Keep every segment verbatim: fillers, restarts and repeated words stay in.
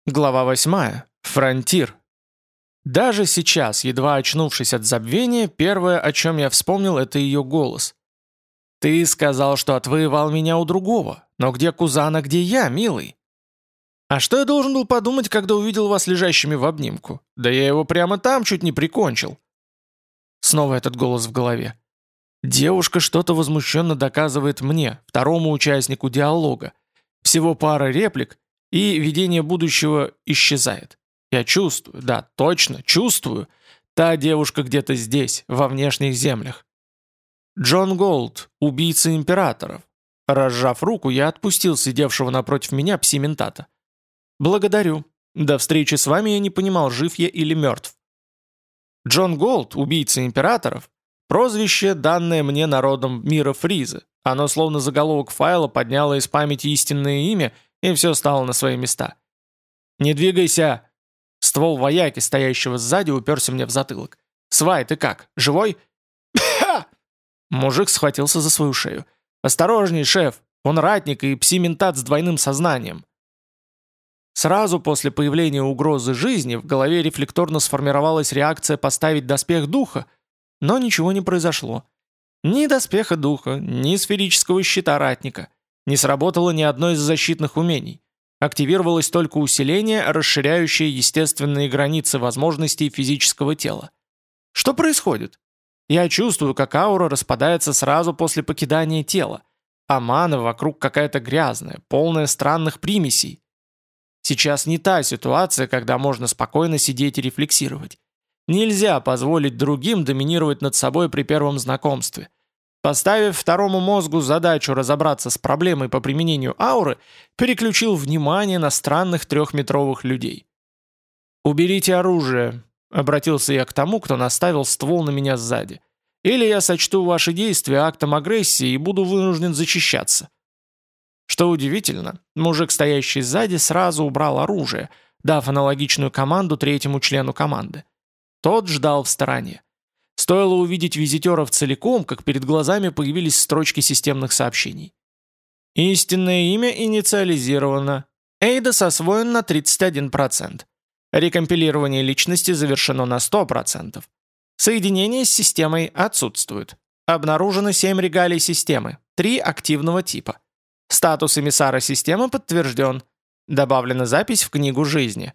Глава восьмая. Фронтир. Даже сейчас, едва очнувшись от забвения, первое, о чем я вспомнил, это ее голос. «Ты сказал, что отвоевал меня у другого. Но где Кузан, а где я, милый?» «А что я должен был подумать, когда увидел вас лежащими в обнимку? Да я его прямо там чуть не прикончил». Снова этот голос в голове. Девушка что-то возмущенно доказывает мне, второму участнику диалога. Всего пара реплик, и видение будущего исчезает. Я чувствую, да, точно, чувствую. Та девушка где-то здесь, во внешних землях. Джон Голд, убийца императоров. Разжав руку, я отпустил сидевшего напротив меня пси-ментата. «Благодарю. До встречи с вами я не понимал, жив я или мертв». Джон Голд, убийца императоров, прозвище, данное мне народом мира Фриза. Оно словно заголовок файла подняло из памяти истинное имя, и все стало на свои места. «Не двигайся!» Ствол вояки, стоящего сзади, уперся мне в затылок. «Свай, ты как, живой?» Мужик схватился за свою шею. «Осторожней, шеф! Он ратник и пси-ментат с двойным сознанием!» Сразу после появления угрозы жизни в голове рефлекторно сформировалась реакция поставить доспех духа, но ничего не произошло. Ни доспеха духа, ни сферического щита ратника. Не сработало ни одно из защитных умений. Активировалось только усиление, расширяющее естественные границы возможностей физического тела. Что происходит? Я чувствую, как аура распадается сразу после покидания тела, а мана вокруг какая-то грязная, полная странных примесей. Сейчас не та ситуация, когда можно спокойно сидеть и рефлексировать. Нельзя позволить другим доминировать над собой при первом знакомстве. Поставив второму мозгу задачу разобраться с проблемой по применению ауры, переключил внимание на странных трехметровых людей. «Уберите оружие», — обратился я к тому, кто наставил ствол на меня сзади. «Или я сочту ваши действия актом агрессии и буду вынужден защищаться». Что удивительно, мужик, стоящий сзади, сразу убрал оружие, дав аналогичную команду третьему члену команды. Тот ждал в стороне. Стоило увидеть визитеров целиком, как перед глазами появились строчки системных сообщений. Истинное имя инициализировано. Эйдос освоен на тридцать один процент. Рекомпилирование личности завершено на сто процентов. Соединение с системой отсутствует. Обнаружено семь регалий системы, три активного типа. Статус эмиссара системы подтвержден. Добавлена запись в книгу жизни.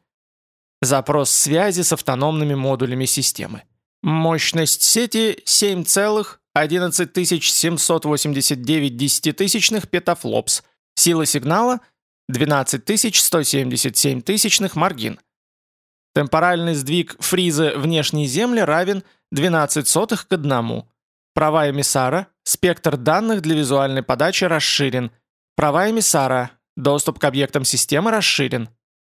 Запрос связи с автономными модулями системы. Мощность сети семь целых одиннадцать тысяч семьсот восемьдесят девять десятитысячных петафлопс. Сила сигнала двенадцать тысяч сто семьдесят семь тысячных маргин. Темпоральный сдвиг фриза внешней земли равен двенадцать сотых к одному. Права эмиссара, спектр данных для визуальной подачи расширен. Права эмиссара, доступ к объектам системы расширен.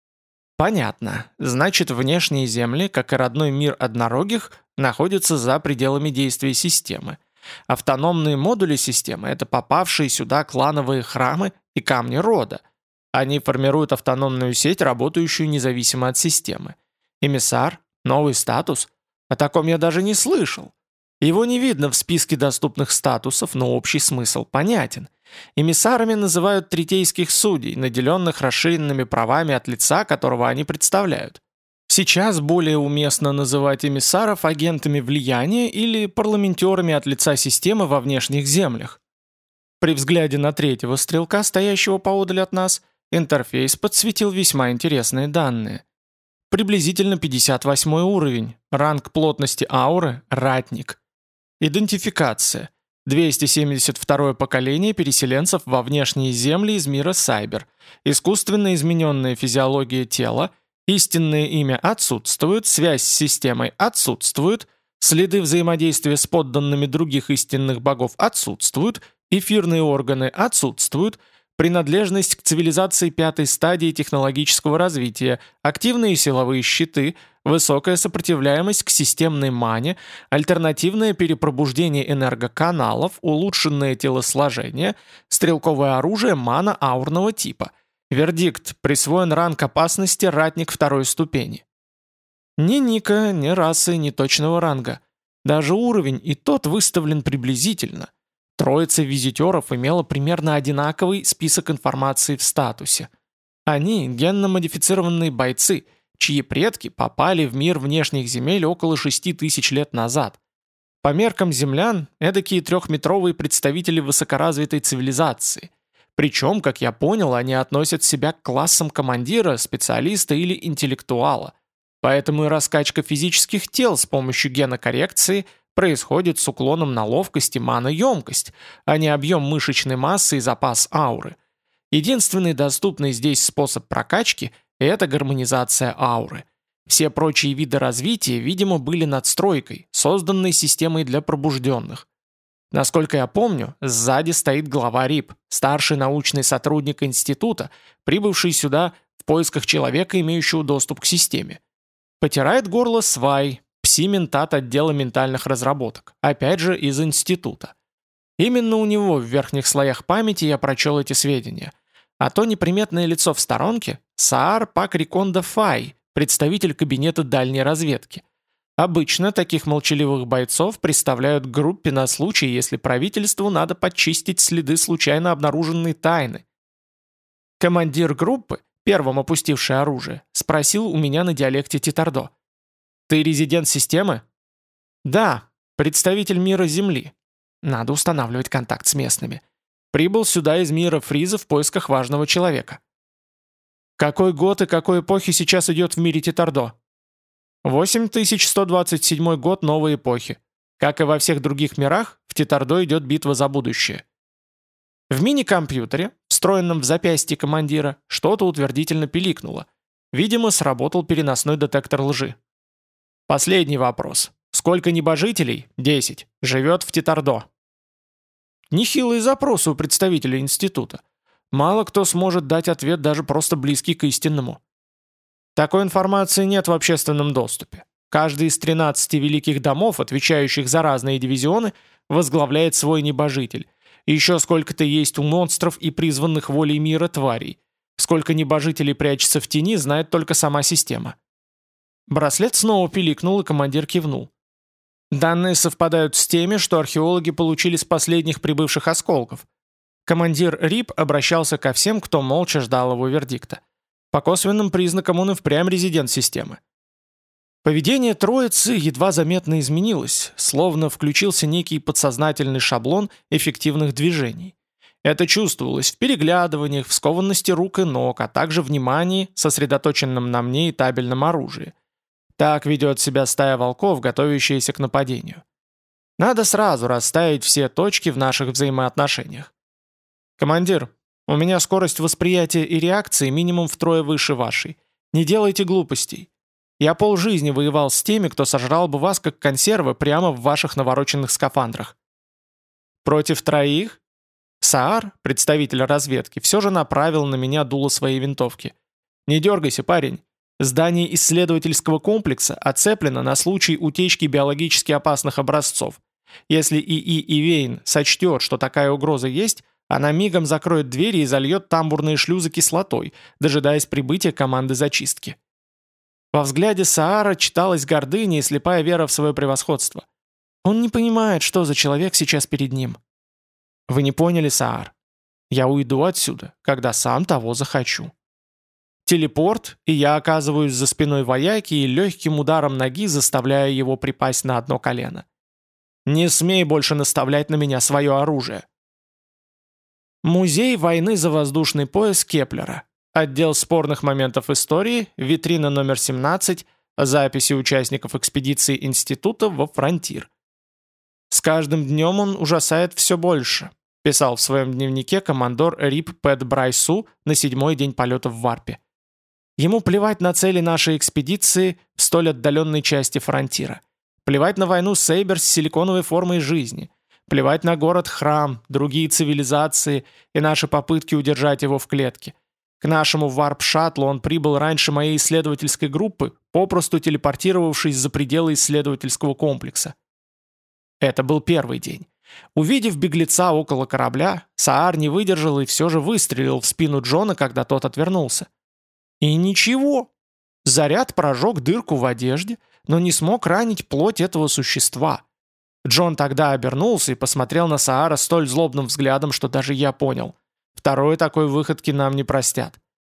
Понятно. Значит, внешние земли, как и родной мир однорогих, находятся за пределами действия системы. Автономные модули системы – это попавшие сюда клановые храмы и камни рода. Они формируют автономную сеть, работающую независимо от системы. Эмиссар? Новый статус? О таком я даже не слышал. Его не видно в списке доступных статусов, но общий смысл понятен. Эмиссарами называют третейских судей, наделенных расширенными правами от лица, которого они представляют. Сейчас более уместно называть эмиссаров агентами влияния или парламентерами от лица системы во внешних землях. При взгляде на третьего стрелка, стоящего поодаль от нас, интерфейс подсветил весьма интересные данные. Приблизительно пятьдесят восьмой уровень, ранг плотности ауры – ратник. Идентификация. двести семьдесят второе поколение переселенцев во внешние земли из мира Сайбер. Искусственно измененная физиология тела, истинное имя отсутствует, связь с системой отсутствует, следы взаимодействия с подданными других истинных богов отсутствуют, эфирные органы отсутствуют, принадлежность к цивилизации пятой стадии технологического развития, активные силовые щиты, высокая сопротивляемость к системной мане, альтернативное перепробуждение энергоканалов, улучшенное телосложение, стрелковое оружие мана-аурного типа. Вердикт: присвоен ранг опасности ратник второй ступени. Ни ника, ни расы, ни точного ранга. Даже уровень и тот выставлен приблизительно. Троица визитеров имела примерно одинаковый список информации в статусе. Они — генно-модифицированные бойцы, чьи предки попали в мир внешних земель около шести тысяч лет назад. По меркам землян, эдакие трехметровые представители высокоразвитой цивилизации. Причем, как я понял, они относят себя к классам командира, специалиста или интеллектуала. Поэтому и раскачка физических тел с помощью генокоррекции происходит с уклоном на ловкость и маноемкость, а не объем мышечной массы и запас ауры. Единственный доступный здесь способ прокачки – это гармонизация ауры. Все прочие виды развития, видимо, были надстройкой, созданной системой для пробужденных. Насколько я помню, сзади стоит глава РИП, старший научный сотрудник института, прибывший сюда в поисках человека, имеющего доступ к системе. Потирает горло Свай, пси-ментат отдела ментальных разработок, опять же из института. Именно у него в верхних слоях памяти я прочел эти сведения. А то неприметное лицо в сторонке – Саар Пакриконда Фай, представитель кабинета дальней разведки. Обычно таких молчаливых бойцов представляют к группе на случай, если правительству надо подчистить следы случайно обнаруженной тайны. Командир группы, первым опустивший оружие, спросил у меня на диалекте Титардо. «Ты резидент системы?» «Да, представитель мира Земли. Надо устанавливать контакт с местными. Прибыл сюда из мира Фриза в поисках важного человека». «Какой год и какой эпохи сейчас идет в мире Титардо?» восемь тысяч сто двадцать седьмой год новой эпохи. Как и во всех других мирах, в Титардо идет битва за будущее. В мини-компьютере, встроенном в запястье командира, что-то утвердительно пиликнуло. Видимо, сработал переносной детектор лжи. Последний вопрос. Сколько небожителей, десять, живет в Титардо? Нехилые запросы у представителя института. Мало кто сможет дать ответ даже просто близкий к истинному. Такой информации нет в общественном доступе. Каждый из тринадцати великих домов, отвечающих за разные дивизионы, возглавляет свой небожитель. И еще сколько-то есть у монстров и призванных волей мира тварей. Сколько небожителей прячется в тени, знает только сама система. Браслет снова пиликнул, и командир кивнул. Данные совпадают с теми, что археологи получили с последних прибывших осколков. Командир РИП обращался ко всем, кто молча ждал его вердикта. По косвенным признакам он и впрямь резидент системы. Поведение троицы едва заметно изменилось, словно включился некий подсознательный шаблон эффективных движений. Это чувствовалось в переглядываниях, в скованности рук и ног, а также внимании, сосредоточенном на мне и табельном оружии. Так ведет себя стая волков, готовящаяся к нападению. Надо сразу расставить все точки в наших взаимоотношениях. «Командир, у меня скорость восприятия и реакции минимум втрое выше вашей. Не делайте глупостей. Я полжизни воевал с теми, кто сожрал бы вас как консервы прямо в ваших навороченных скафандрах». «Против троих?» Саар, представитель разведки, все же направил на меня дуло своей винтовки. «Не дергайся, парень. Здание исследовательского комплекса оцеплено на случай утечки биологически опасных образцов. Если ИИ Ивейн сочтет, что такая угроза есть, она мигом закроет двери и зальет тамбурные шлюзы кислотой, дожидаясь прибытия команды зачистки». Во взгляде Саара читалась гордыня и слепая вера в свое превосходство. Он не понимает, что за человек сейчас перед ним. Вы не поняли, Саар. Я уйду отсюда, когда сам того захочу. Телепорт, и я оказываюсь за спиной вояки и легким ударом ноги заставляю его припасть на одно колено. Не смей больше наставлять на меня свое оружие. Музей войны за воздушный пояс Кеплера. Отдел спорных моментов истории, витрина номер семнадцать, записи участников экспедиции института во Фронтир. «С каждым днем он ужасает все больше», писал в своем дневнике командор РИП Пэт Брайсу на седьмой день полета в Варпе. Ему плевать на цели нашей экспедиции в столь отдаленной части Фронтира. Плевать на войну Сейбер с силиконовой формой жизни. Плевать на город-храм, другие цивилизации и наши попытки удержать его в клетке. К нашему варп-шаттлу он прибыл раньше моей исследовательской группы, попросту телепортировавшись за пределы исследовательского комплекса. Это был первый день. Увидев беглеца около корабля, Саар не выдержал и все же выстрелил в спину Джона, когда тот отвернулся. И ничего. Заряд прожег дырку в одежде, но не смог ранить плоть этого существа. Джон тогда обернулся и посмотрел на Саара столь злобным взглядом, что даже я понял. Второй такой выходки нам не простят.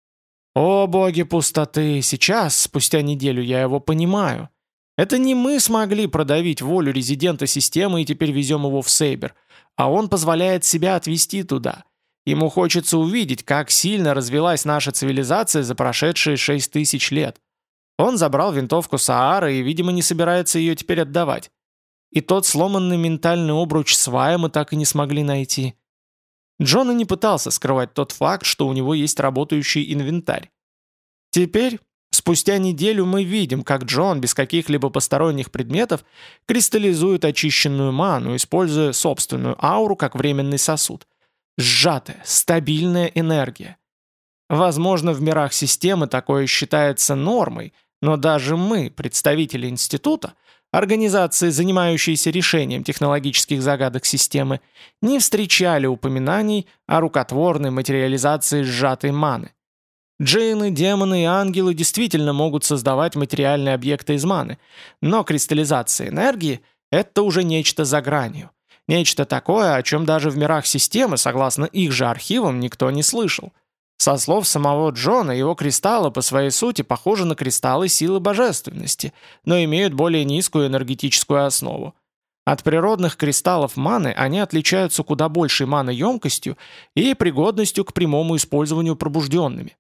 О боги пустоты, сейчас, спустя неделю, я его понимаю. Это не мы смогли продавить волю резидента системы и теперь везем его в Сейбер, а он позволяет себя отвести туда. Ему хочется увидеть, как сильно развилась наша цивилизация за прошедшие шесть тысяч лет. Он забрал винтовку Саара и, видимо, не собирается ее теперь отдавать. И тот сломанный ментальный обруч свая мы так и не смогли найти. Джон и не пытался скрывать тот факт, что у него есть работающий инвентарь. Теперь, спустя неделю, мы видим, как Джон без каких-либо посторонних предметов кристаллизует очищенную ману, используя собственную ауру как временный сосуд. Сжатая, стабильная энергия. Возможно, в мирах системы такое считается нормой, но даже мы, представители института, организации, занимающиеся решением технологических загадок системы, не встречали упоминаний о рукотворной материализации сжатой маны. Джинны, демоны и ангелы действительно могут создавать материальные объекты из маны, но кристаллизация энергии – это уже нечто за гранью. Нечто такое, о чем даже в мирах системы, согласно их же архивам, никто не слышал. Со слов самого Джона, его кристаллы по своей сути похожи на кристаллы силы божественности, но имеют более низкую энергетическую основу. От природных кристаллов маны они отличаются куда большей маноемкостью и пригодностью к прямому использованию пробужденными.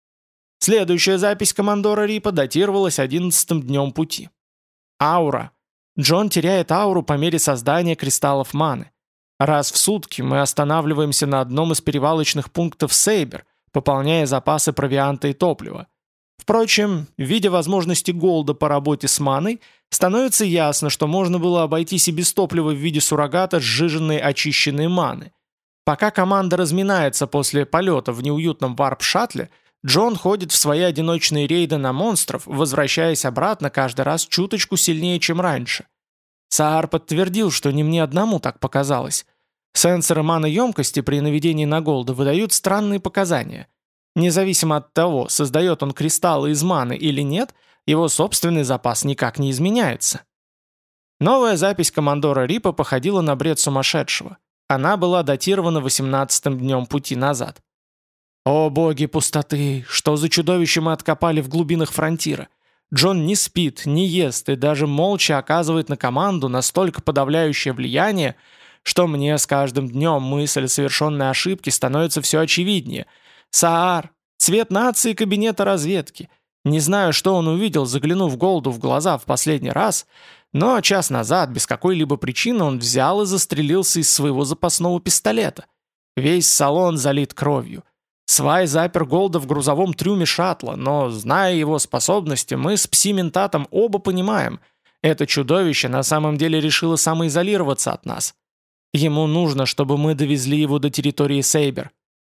Следующая запись командора Рипа датировалась одиннадцатым днем пути. Аура. Джон теряет ауру по мере создания кристаллов маны. Раз в сутки мы останавливаемся на одном из перевалочных пунктов Сейбер, пополняя запасы провианта и топлива. Впрочем, видя возможности Голда по работе с маной, становится ясно, что можно было обойтись и без топлива в виде суррогата сжиженной очищенной маны. Пока команда разминается после полета в неуютном варп-шаттле, Джон ходит в свои одиночные рейды на монстров, возвращаясь обратно каждый раз чуточку сильнее, чем раньше. Саар подтвердил, что не мне одному так показалось. Сенсоры маноемкости при наведении на Голда выдают странные показания. Независимо от того, создает он кристаллы из маны или нет, его собственный запас никак не изменяется. Новая запись командора Рипа походила на бред сумасшедшего. Она была датирована восемнадцатым днем пути назад. «О боги пустоты! Что за чудовище мы откопали в глубинах фронтира? Джон не спит, не ест и даже молча оказывает на команду настолько подавляющее влияние, что мне с каждым днем мысль о совершенной ошибке становится все очевиднее. Саар, цвет нации кабинета разведки. Не знаю, что он увидел, заглянув Голду в глаза в последний раз, но час назад без какой-либо причины он взял и застрелился из своего запасного пистолета. Весь салон залит кровью. Свай запер Голда в грузовом трюме шаттла, но, зная его способности, мы с Пси-ментатом оба понимаем, это чудовище на самом деле решило самоизолироваться от нас. Ему нужно, чтобы мы довезли его до территории Сейбер.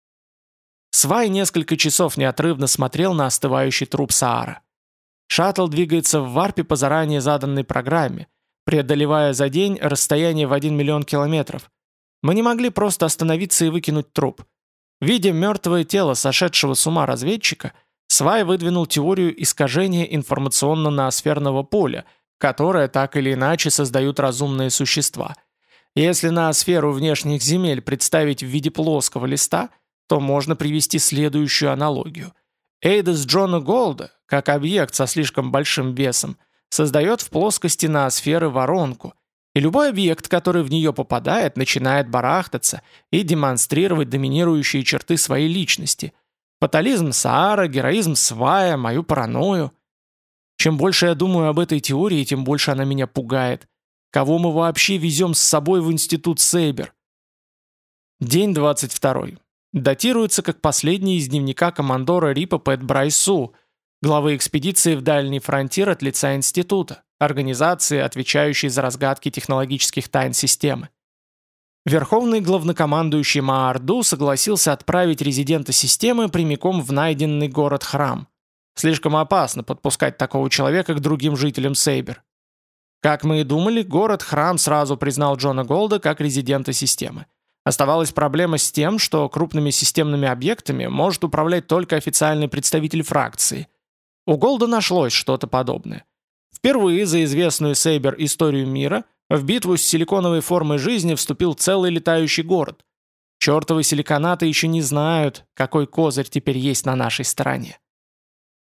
Свай несколько часов неотрывно смотрел на остывающий труп Саара. Шаттл двигается в варпе по заранее заданной программе, преодолевая за день расстояние в один миллион километров. Мы не могли просто остановиться и выкинуть труп. Видя мертвое тело сошедшего с ума разведчика, Свай выдвинул теорию искажения информационно-ноосферного поля, которое так или иначе создают разумные существа. Если ноосферу внешних земель представить в виде плоского листа, то можно привести следующую аналогию. Эйдос Джона Голда, как объект со слишком большим весом, создает в плоскости ноосферы воронку, и любой объект, который в нее попадает, начинает барахтаться и демонстрировать доминирующие черты своей личности. Фатализм Саара, героизм Свая, мою паранойю. Чем больше я думаю об этой теории, тем больше она меня пугает. Кого мы вообще везем с собой в институт Сейбер? День двадцать второй. Датируется как последний из дневника командора Рипа Пэт Брайсу, главы экспедиции в Дальний фронтир от лица института, организации, отвечающей за разгадки технологических тайн системы. Верховный главнокомандующий Маарду согласился отправить резидента системы прямиком в найденный город Храм. Слишком опасно подпускать такого человека к другим жителям Сейбер. Как мы и думали, город Храм сразу признал Джона Голда как резидента системы. Оставалась проблема с тем, что крупными системными объектами может управлять только официальный представитель фракции. У Голда нашлось что-то подобное. Впервые за известную Сейбер историю мира в битву с силиконовой формой жизни вступил целый летающий город. Чертовы силиконаты еще не знают, какой козырь теперь есть на нашей стороне.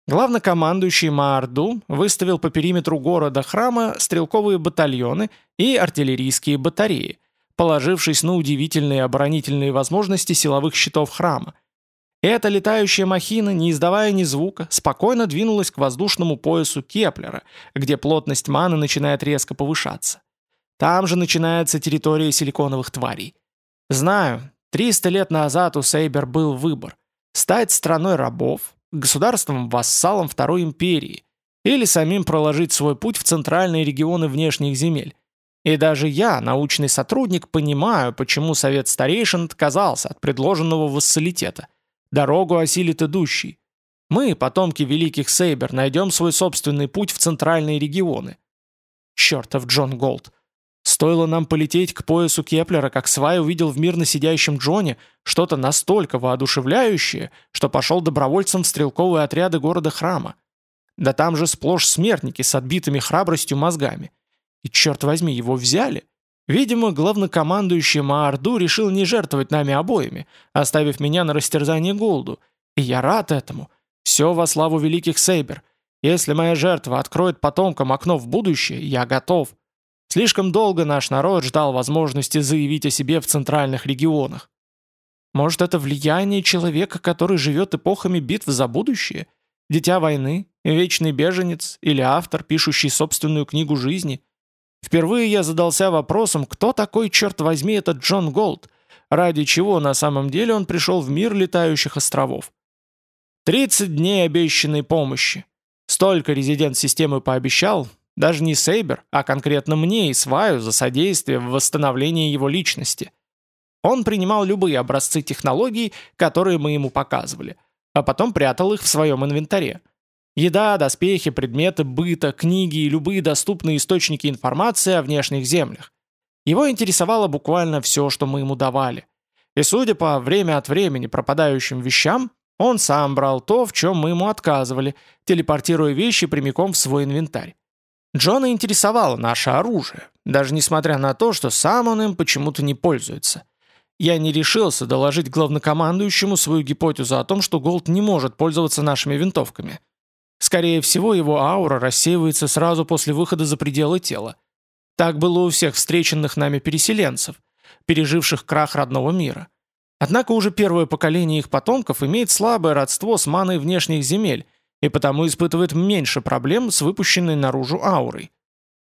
Главнокомандующий Маарду выставил по периметру города-храма стрелковые батальоны и артиллерийские батареи, положившись на удивительные оборонительные возможности силовых щитов храма. Эта летающая махина, не издавая ни звука, спокойно двинулась к воздушному поясу Кеплера, где плотность маны начинает резко повышаться. Там же начинается территория силиконовых тварей. Знаю, триста лет назад у Сейбер был выбор – стать страной рабов, государством-вассалом Второй империи или самим проложить свой путь в центральные регионы внешних земель. И даже я, научный сотрудник, понимаю, почему Совет Старейшин отказался от предложенного вассалитета. Дорогу осилит идущий. Мы, потомки великих Сейбер, найдем свой собственный путь в центральные регионы. Чертов Джон Голд. Стоило нам полететь к поясу Кеплера, как Свай увидел в мирно сидящем Джоне что-то настолько воодушевляющее, что пошел добровольцем в стрелковые отряды города-храма. Да там же сплошь смертники с отбитыми храбростью мозгами. И черт возьми, его взяли. Видимо, главнокомандующий Маарду решил не жертвовать нами обоими, оставив меня на растерзание Голду. И я рад этому. Все во славу великих Сейбер. Если моя жертва откроет потомкам окно в будущее, я готов. Слишком долго наш народ ждал возможности заявить о себе в центральных регионах. Может, это влияние человека, который живет эпохами битв за будущее? Дитя войны, вечный беженец или автор, пишущий собственную книгу жизни? Впервые я задался вопросом, кто такой, черт возьми, этот Джон Голд, ради чего на самом деле он пришел в мир летающих островов. тридцать дней обещанной помощи. Столько резидент системы пообещал, даже не Сейбер, а конкретно мне и Сваю за содействие в восстановлении его личности. Он принимал любые образцы технологий, которые мы ему показывали, а потом прятал их в своем инвентаре. Еда, доспехи, предметы быта, книги и любые доступные источники информации о внешних землях. Его интересовало буквально все, что мы ему давали. И судя по время от времени пропадающим вещам, он сам брал то, в чем мы ему отказывали, телепортируя вещи прямиком в свой инвентарь. Джона интересовало наше оружие, даже несмотря на то, что сам он им почему-то не пользуется. Я не решился доложить главнокомандующему свою гипотезу о том, что Голд не может пользоваться нашими винтовками. Скорее всего, его аура рассеивается сразу после выхода за пределы тела. Так было у всех встреченных нами переселенцев, переживших крах родного мира. Однако уже первое поколение их потомков имеет слабое родство с маной внешних земель и потому испытывает меньше проблем с выпущенной наружу аурой.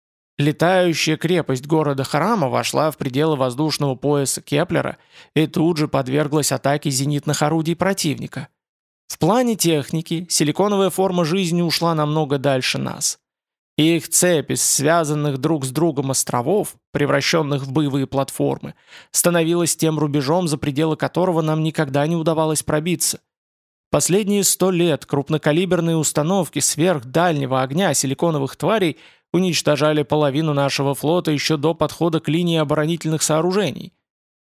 Летающая крепость города-храма вошла в пределы воздушного пояса Кеплера и тут же подверглась атаке зенитных орудий противника. В плане техники силиконовая форма жизни ушла намного дальше нас. И их цепь из связанных друг с другом островов, превращенных в боевые платформы, становилась тем рубежом, за пределы которого нам никогда не удавалось пробиться. Последние сто лет крупнокалиберные установки сверхдальнего огня силиконовых тварей уничтожали половину нашего флота еще до подхода к линии оборонительных сооружений.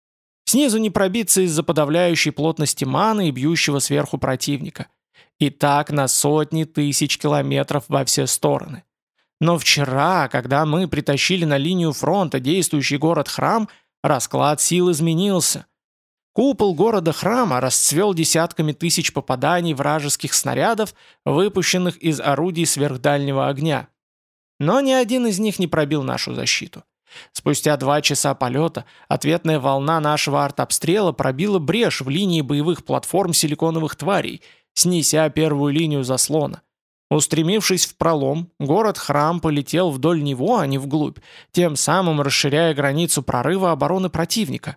Снизу не пробиться из-за подавляющей плотности маны и бьющего сверху противника. И так на сотни тысяч километров во все стороны. Но вчера, когда мы притащили на линию фронта действующий город-храм, расклад сил изменился. Купол города-храма расцвел десятками тысяч попаданий вражеских снарядов, выпущенных из орудий сверхдальнего огня. Но ни один из них не пробил нашу защиту. Спустя два часа полета ответная волна нашего артобстрела пробила брешь в линии боевых платформ силиконовых тварей, снеся первую линию заслона. Устремившись в пролом, город-храм полетел вдоль него, а не вглубь, тем самым расширяя границу прорыва обороны противника.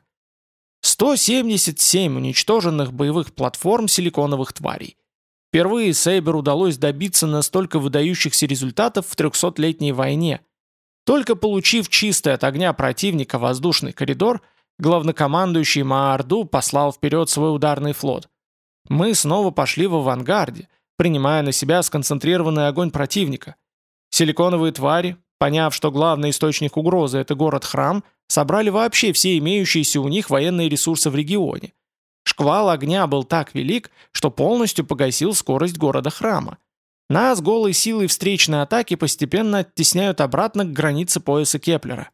сто семьдесят семь уничтоженных боевых платформ силиконовых тварей. Впервые Сейбер удалось добиться настолько выдающихся результатов в трехсотлетней войне. Только получив чистый от огня противника воздушный коридор, главнокомандующий Маарду послал вперед свой ударный флот. Мы снова пошли в авангарде, принимая на себя сконцентрированный огонь противника. Силиконовые твари, поняв, что главный источник угрозы – это город-храм, собрали вообще все имеющиеся у них военные ресурсы в регионе. Шквал огня был так велик, что полностью погасил скорость города-храма. Нас голой силой встречной атаки постепенно оттесняют обратно к границе пояса Кеплера.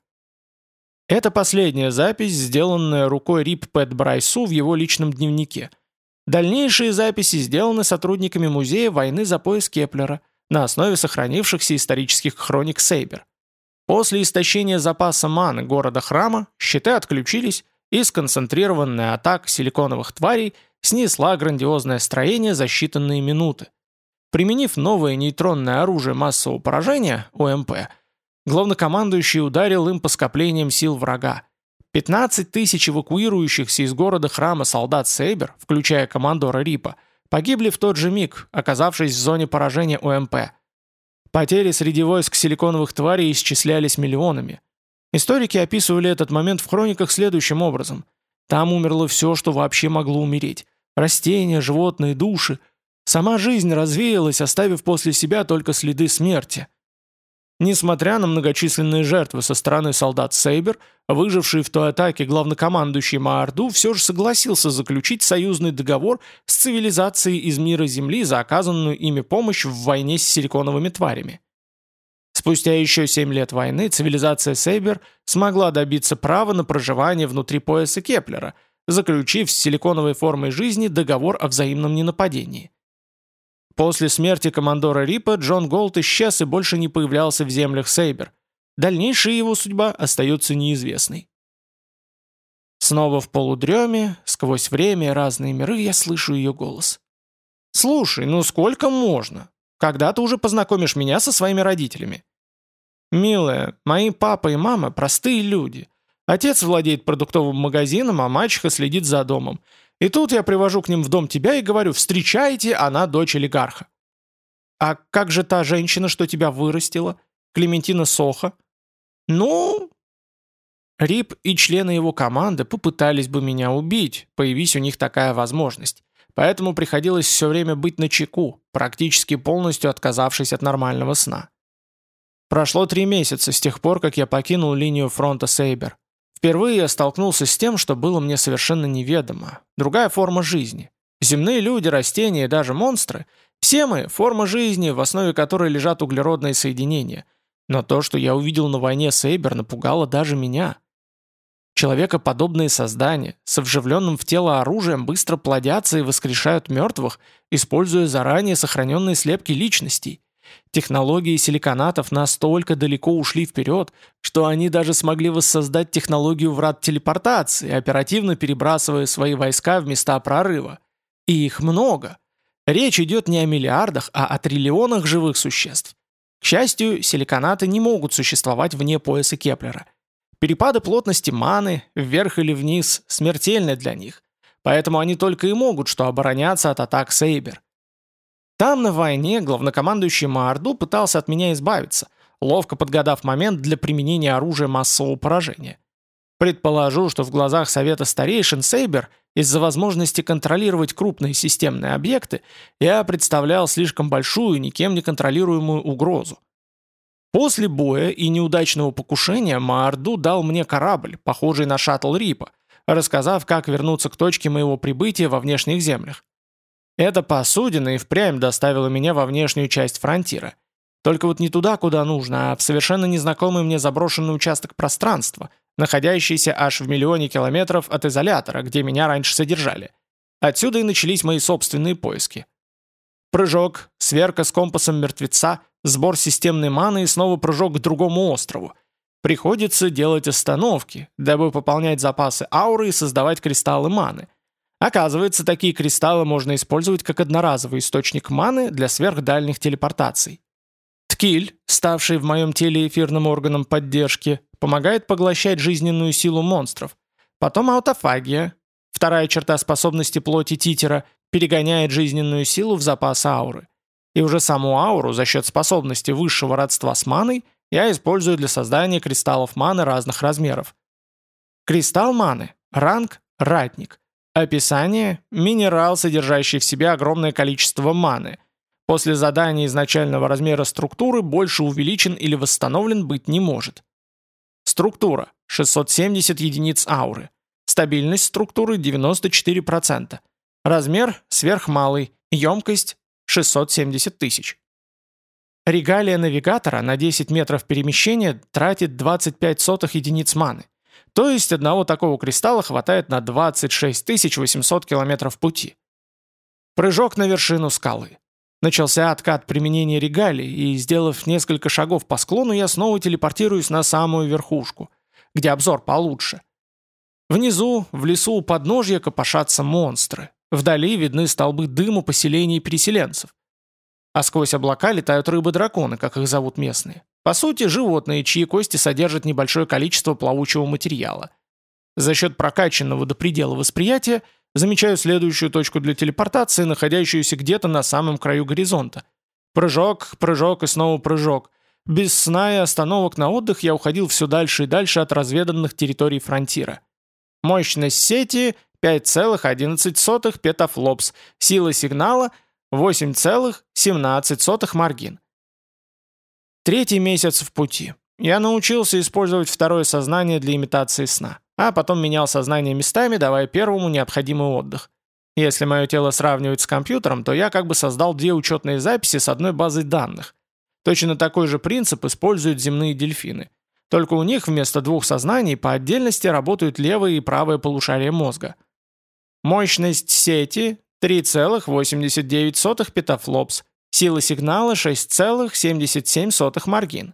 Это последняя запись, сделанная рукой Рип Пэт Брайсу в его личном дневнике. Дальнейшие записи сделаны сотрудниками Музея войны за пояс Кеплера на основе сохранившихся исторических хроник Сейбер. После истощения запаса маны города-храма щиты отключились, и сконцентрированная атака силиконовых тварей снесла грандиозное строение за считанные минуты. Применив новое нейтронное оружие массового поражения, О М П, главнокомандующий ударил им по скоплениям сил врага. пятнадцать тысяч эвакуирующихся из города-храма солдат Сейбер, включая командора Рипа, погибли в тот же миг, оказавшись в зоне поражения О М П. Потери среди войск силиконовых тварей исчислялись миллионами. Историки описывали этот момент в хрониках следующим образом. Там умерло все, что вообще могло умереть. Растения, животные, души. Сама жизнь развеялась, оставив после себя только следы смерти. Несмотря на многочисленные жертвы со стороны солдат Сейбер, выживший в той атаке главнокомандующий Маарду все же согласился заключить союзный договор с цивилизацией из мира Земли за оказанную ими помощь в войне с силиконовыми тварями. Спустя еще семь лет войны цивилизация Сейбер смогла добиться права на проживание внутри пояса Кеплера, заключив с силиконовой формой жизни договор о взаимном ненападении. После смерти командора Рипа Джон Голд исчез и больше не появлялся в землях Сейбер. Дальнейшая его судьба остается неизвестной. Снова в полудреме, сквозь время и разные миры я слышу ее голос. «Слушай, ну сколько можно? Когда ты уже познакомишь меня со своими родителями?» «Милая, мои папа и мама простые люди. Отец владеет продуктовым магазином, а мачеха следит за домом. И тут я привожу к ним в дом тебя и говорю: встречайте, она дочь олигарха». «А как же та женщина, что тебя вырастила? Клементина Сохо?» «Ну...» Рип и члены его команды попытались бы меня убить, появись у них такая возможность. Поэтому приходилось все время быть начеку, практически полностью отказавшись от нормального сна. Прошло три месяца с тех пор, как я покинул линию фронта Сейбер. Впервые я столкнулся с тем, что было мне совершенно неведомо. Другая форма жизни. Земные люди, растения и даже монстры – все мы – форма жизни, в основе которой лежат углеродные соединения. Но то, что я увидел на войне Сейбер, напугало даже меня. Человекоподобные создания с вживленным в тело оружием быстро плодятся и воскрешают мертвых, используя заранее сохраненные слепки личностей. Технологии силиконатов настолько далеко ушли вперед, что они даже смогли воссоздать технологию врат телепортации, оперативно перебрасывая свои войска в места прорыва. И их много. Речь идет не о миллиардах, а о триллионах живых существ. К счастью, силиконаты не могут существовать вне пояса Кеплера. Перепады плотности маны, вверх или вниз, смертельны для них, поэтому они только и могут что обороняться от атак Сейбер. Там, на войне, главнокомандующий Маарду пытался от меня избавиться, ловко подгадав момент для применения оружия массового поражения. Предположу, что в глазах Совета Старейшин Сейбер, из-за возможности контролировать крупные системные объекты, я представлял слишком большую, никем не контролируемую угрозу. После боя и неудачного покушения Маарду дал мне корабль, похожий на шаттл Рипа, рассказав, как вернуться к точке моего прибытия во внешних землях. Эта посудина и впрямь доставила меня во внешнюю часть фронтира. Только вот не туда, куда нужно, а в совершенно незнакомый мне заброшенный участок пространства, находящийся аж в миллионе километров от изолятора, где меня раньше содержали. Отсюда и начались мои собственные поиски. Прыжок, сверка с компасом мертвеца, сбор системной маны и снова прыжок к другому острову. Приходится делать остановки, дабы пополнять запасы ауры и создавать кристаллы маны. Оказывается, такие кристаллы можно использовать как одноразовый источник маны для сверхдальних телепортаций. Ткиль, ставший в моем теле эфирным органом поддержки, помогает поглощать жизненную силу монстров. Потом аутофагия, вторая черта способности плоти титера, перегоняет жизненную силу в запас ауры. И уже саму ауру за счет способности высшего родства с маной я использую для создания кристаллов маны разных размеров. Кристалл маны, ранг «Ратник». Описание – минерал, содержащий в себе огромное количество маны. После задания изначального размера структуры больше увеличен или восстановлен быть не может. Структура – шестьсот семьдесят единиц ауры. Стабильность структуры – девяносто четыре процента. Размер – сверхмалый. Емкость – шестьсот семьдесят тысяч. Регалия навигатора на десять метров перемещения тратит двадцать пять сотых единиц маны. То есть одного такого кристалла хватает на двадцать шесть тысяч восемьсот километров пути. Прыжок на вершину скалы. Начался откат применения регалий, и, сделав несколько шагов по склону, я снова телепортируюсь на самую верхушку, где обзор получше. Внизу, в лесу у подножья копошатся монстры. Вдали видны столбы дыма поселений переселенцев. А сквозь облака летают рыбы-драконы, как их зовут местные. По сути, животные, чьи кости содержат небольшое количество плавучего материала. За счет прокачанного до предела восприятия замечаю следующую точку для телепортации, находящуюся где-то на самом краю горизонта. Прыжок, прыжок и снова прыжок. Без сна и остановок на отдых я уходил все дальше и дальше от разведанных территорий фронтира. Мощность сети пять целых одиннадцать сотых петафлопс, сила сигнала восемь целых семнадцать сотых маргин. Третий месяц в пути. Я научился использовать второе сознание для имитации сна, а потом менял сознание местами, давая первому необходимый отдых. Если мое тело сравнивать с компьютером, то я как бы создал две учетные записи с одной базой данных. Точно такой же принцип используют земные дельфины. Только у них вместо двух сознаний по отдельности работают левое и правое полушария мозга. Мощность сети три целых восемьдесят девять сотых петафлопс, сила сигнала шесть целых семьдесят семь сотых маргин.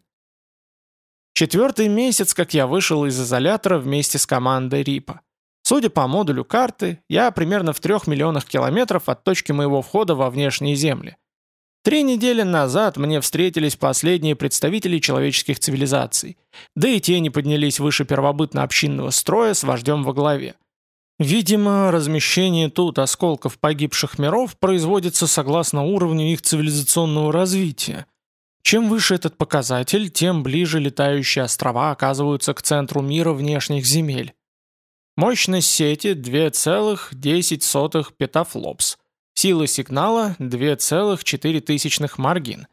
Четвертый месяц, как я вышел из изолятора вместе с командой Рипа. Судя по модулю карты, я примерно в трех миллионах километров от точки моего входа во внешние земли. Три недели назад мне встретились последние представители человеческих цивилизаций, да и те не поднялись выше первобытно-общинного строя с вождем во главе. Видимо, размещение тут осколков погибших миров производится согласно уровню их цивилизационного развития. Чем выше этот показатель, тем ближе летающие острова оказываются к центру мира внешних земель. Мощность сети две целых десять сотых петафлопс. Сила сигнала две целых четыре тысячных маргин.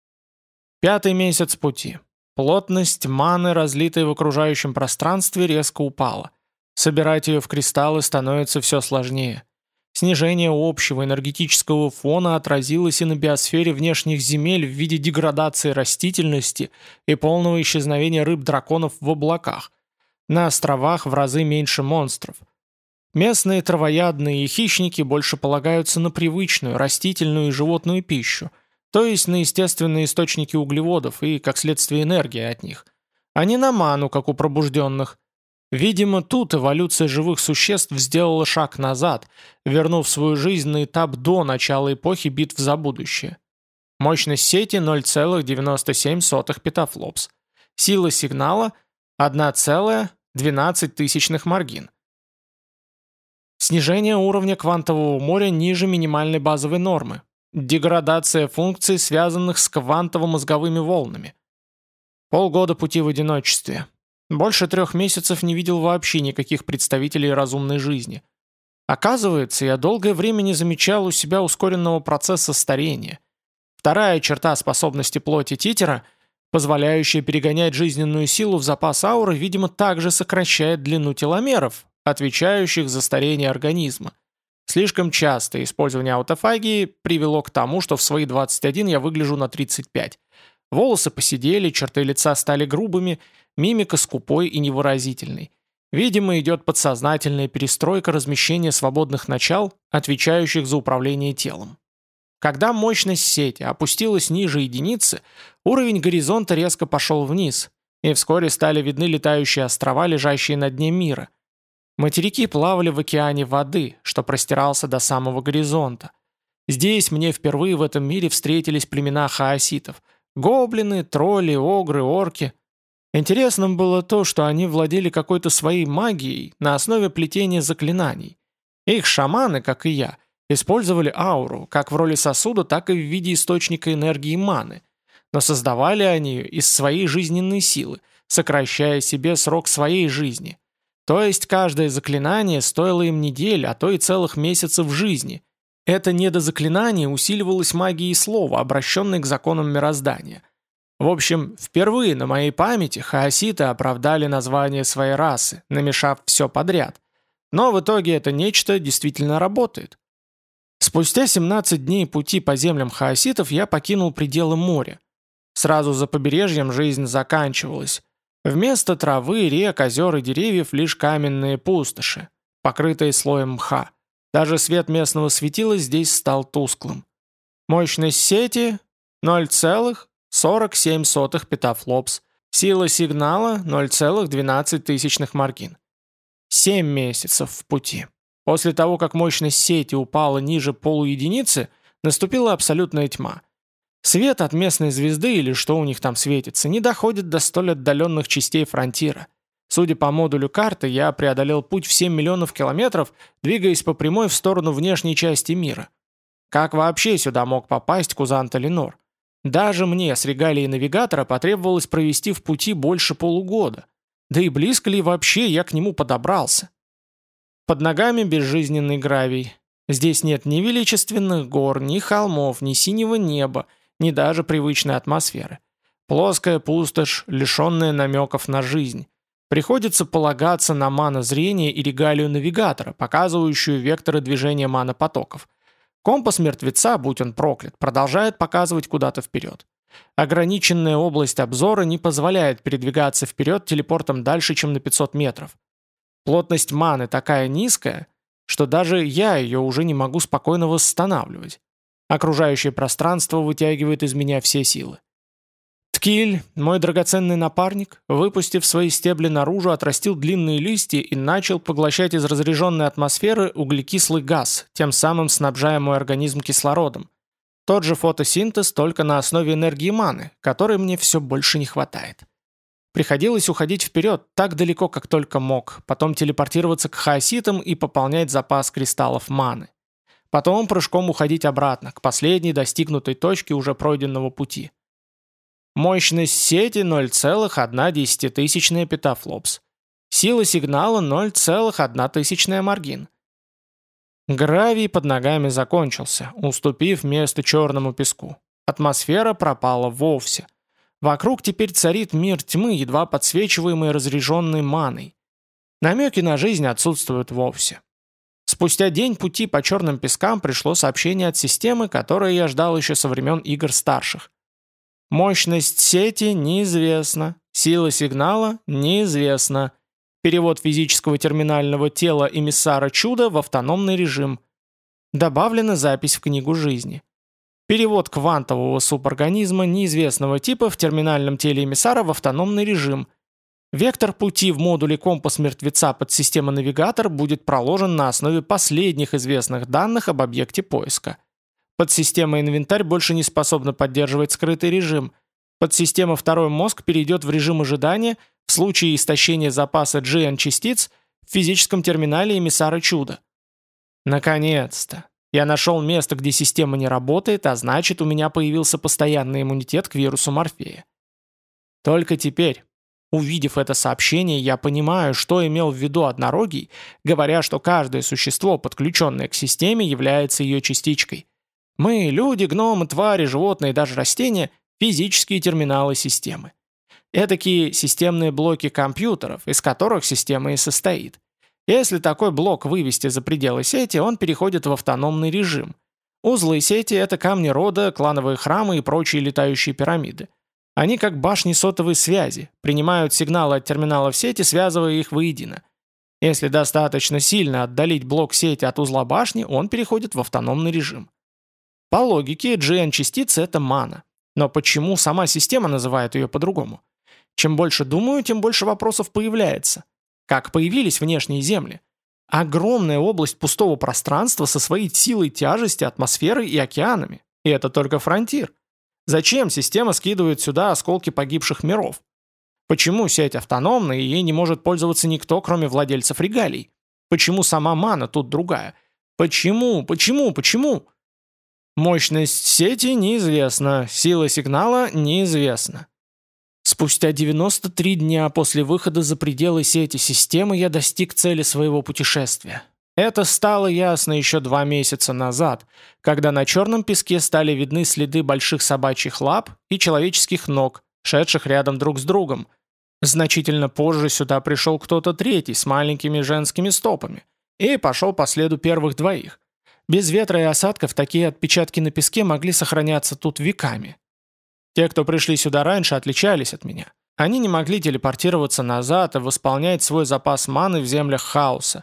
Пятый месяц пути. Плотность маны, разлитой в окружающем пространстве, резко упала. Собирать ее в кристаллы становится все сложнее. Снижение общего энергетического фона отразилось и на биосфере внешних земель в виде деградации растительности и полного исчезновения рыб-драконов в облаках. На островах в разы меньше монстров. Местные травоядные и хищники больше полагаются на привычную растительную и животную пищу, то есть на естественные источники углеводов и, как следствие, энергии от них, а не на ману, как у пробужденных. Видимо, тут эволюция живых существ сделала шаг назад, вернув свою жизнь на этап до начала эпохи битв за будущее. Мощность сети ноль целых девяносто семь сотых петафлопс. Сила сигнала одна целая двенадцать тысячных маргин. Снижение уровня квантового моря ниже минимальной базовой нормы. Деградация функций, связанных с квантово-мозговыми волнами. Полгода пути в одиночестве. Больше трех месяцев не видел вообще никаких представителей разумной жизни. Оказывается, я долгое время не замечал у себя ускоренного процесса старения. Вторая черта способности плоти Титера, позволяющая перегонять жизненную силу в запас ауры, видимо, также сокращает длину теломеров, отвечающих за старение организма. Слишком частое использование аутофагии привело к тому, что в свои двадцать один я выгляжу на тридцать пять. Волосы поседели, черты лица стали грубыми, мимика скупой и невыразительной. Видимо, идет подсознательная перестройка размещения свободных начал, отвечающих за управление телом. Когда мощность сети опустилась ниже единицы, уровень горизонта резко пошел вниз, и вскоре стали видны летающие острова, лежащие на дне мира. Материки плавали в океане воды, что простирался до самого горизонта. Здесь мне впервые в этом мире встретились племена хаоситов – гоблины, тролли, огры, орки. Интересным было то, что они владели какой-то своей магией на основе плетения заклинаний. Их шаманы, как и я, использовали ауру, как в роли сосуда, так и в виде источника энергии маны. Но создавали они ее из своей жизненной силы, сокращая себе срок своей жизни. То есть каждое заклинание стоило им недель, а то и целых месяцев жизни. Это недозаклинание усиливалось магией слова, обращенной к законам мироздания. В общем, впервые на моей памяти хаоситы оправдали название своей расы, намешав все подряд. Но в итоге это нечто действительно работает. Спустя семнадцать дней пути по землям хаоситов я покинул пределы моря. Сразу за побережьем жизнь заканчивалась. Вместо травы, рек, озер и деревьев лишь каменные пустоши, покрытые слоем мха. Даже свет местного светила здесь стал тусклым. Мощность сети ноль целых сорок семь сотых петафлопс. Сила сигнала ноль целых двенадцать тысячных маркин. Семь месяцев в пути. После того, как мощность сети упала ниже полуединицы, наступила абсолютная тьма. Свет от местной звезды или что у них там светится, не доходит до столь отдаленных частей фронтира. Судя по модулю карты, я преодолел путь в семь миллионов километров, двигаясь по прямой в сторону внешней части мира. Как вообще сюда мог попасть Кузант Алинор? Даже мне с регалией навигатора потребовалось провести в пути больше полугода. Да и близко ли вообще я к нему подобрался? Под ногами безжизненный гравий. Здесь нет ни величественных гор, ни холмов, ни синего неба, ни даже привычной атмосферы. Плоская пустошь, лишенная намеков на жизнь. Приходится полагаться на мано-зрение и регалию навигатора, показывающую векторы движения мано-потоков. Компас мертвеца, будь он проклят, продолжает показывать куда-то вперед. Ограниченная область обзора не позволяет передвигаться вперед телепортом дальше, чем на пятьсот метров. Плотность маны такая низкая, что даже я ее уже не могу спокойно восстанавливать. Окружающее пространство вытягивает из меня все силы. Ткиль, мой драгоценный напарник, выпустив свои стебли наружу, отрастил длинные листья и начал поглощать из разряженной атмосферы углекислый газ, тем самым снабжая мой организм кислородом. Тот же фотосинтез, только на основе энергии маны, которой мне все больше не хватает. Приходилось уходить вперед так далеко, как только мог, потом телепортироваться к хаоситам и пополнять запас кристаллов маны. Потом прыжком уходить обратно, к последней достигнутой точке уже пройденного пути. Мощность сети ноль целых одна десятитысячная петафлопс. Сила сигнала ноль целых одна тысячная маргин. Гравий под ногами закончился, уступив место черному песку. Атмосфера пропала вовсе. Вокруг теперь царит мир тьмы, едва подсвечиваемый разряженной маной. Намеки на жизнь отсутствуют вовсе. Спустя день пути по черным пескам пришло сообщение от системы, которое я ждал еще со времен игр старших. Мощность сети неизвестна, сила сигнала неизвестна. Перевод физического терминального тела эмиссара чуда в автономный режим. Добавлена запись в книгу жизни. Перевод квантового суборганизма неизвестного типа в терминальном теле эмиссара в автономный режим. Вектор пути в модуле компас мертвеца под система-навигатор будет проложен на основе последних известных данных об объекте поиска. Подсистема инвентарь больше не способна поддерживать скрытый режим. Подсистема второй мозг перейдет в режим ожидания в случае истощения запаса джи эн-частиц в физическом терминале эмиссара чуда. Наконец-то! Я нашел место, где система не работает, а значит, у меня появился постоянный иммунитет к вирусу Морфея. Только теперь, увидев это сообщение, я понимаю, что имел в виду однорогий, говоря, что каждое существо, подключенное к системе, является ее частичкой. Мы, люди, гномы, твари, животные и даже растения – физические терминалы системы. Этакие системные блоки компьютеров, из которых система и состоит. Если такой блок вывести за пределы сети, он переходит в автономный режим. Узлы сети – это камни рода, клановые храмы и прочие летающие пирамиды. Они как башни сотовой связи, принимают сигналы от терминалов сети, связывая их воедино. Если достаточно сильно отдалить блок сети от узла башни, он переходит в автономный режим. По логике, джи эн-частица – это мана. Но почему сама система называет ее по-другому? Чем больше думаю, тем больше вопросов появляется. Как появились внешние земли? Огромная область пустого пространства со своей силой тяжести, атмосферой и океанами. И это только фронтир. Зачем система скидывает сюда осколки погибших миров? Почему сеть автономна и ей не может пользоваться никто, кроме владельцев регалий? Почему сама мана тут другая? Почему? Почему? Почему? Мощность сети неизвестна, сила сигнала неизвестна. Спустя девяносто три дня после выхода за пределы сети системы я достиг цели своего путешествия. Это стало ясно еще два месяца назад, когда на черном песке стали видны следы больших собачьих лап и человеческих ног, шедших рядом друг с другом. Значительно позже сюда пришел кто-то третий с маленькими женскими стопами и пошел по следу первых двоих. Без ветра и осадков такие отпечатки на песке могли сохраняться тут веками. Те, кто пришли сюда раньше, отличались от меня. Они не могли телепортироваться назад и восполнять свой запас маны в землях хаоса.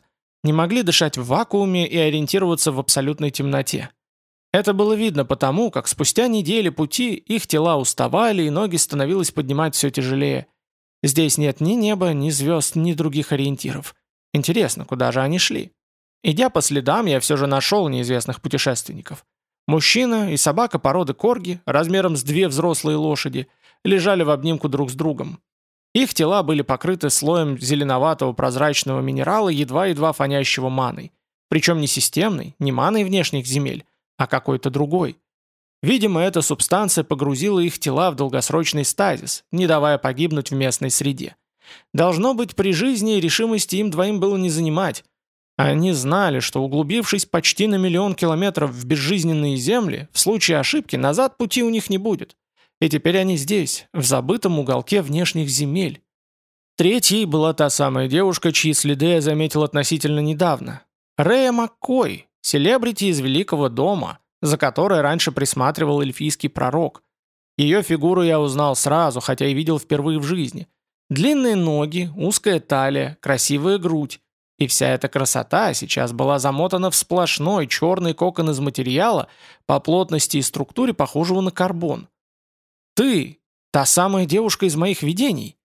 не могли дышать в вакууме и ориентироваться в абсолютной темноте. Это было видно потому, как спустя недели пути их тела уставали и ноги становилось поднимать все тяжелее. Здесь нет ни неба, ни звезд, ни других ориентиров. Интересно, куда же они шли? Идя по следам, я все же нашел неизвестных путешественников. Мужчина и собака породы корги, размером с две взрослые лошади, лежали в обнимку друг с другом. Их тела были покрыты слоем зеленоватого прозрачного минерала, едва-едва фонящего маной. Причем не системной, не маной внешних земель, а какой-то другой. Видимо, эта субстанция погрузила их тела в долгосрочный стазис, не давая погибнуть в местной среде. Должно быть, при жизни решимости им двоим было не занимать. Они знали, что углубившись почти на миллион километров в безжизненные земли, в случае ошибки назад пути у них не будет. И теперь они здесь, в забытом уголке внешних земель. Третьей была та самая девушка, чьи следы я заметил относительно недавно. Рея Маккой, селебрити из Великого дома, за которой раньше присматривал эльфийский пророк. Ее фигуру я узнал сразу, хотя и видел впервые в жизни. Длинные ноги, узкая талия, красивая грудь. И вся эта красота сейчас была замотана в сплошной черный кокон из материала, по плотности и структуре похожего на карбон. «Ты, та самая девушка из моих видений?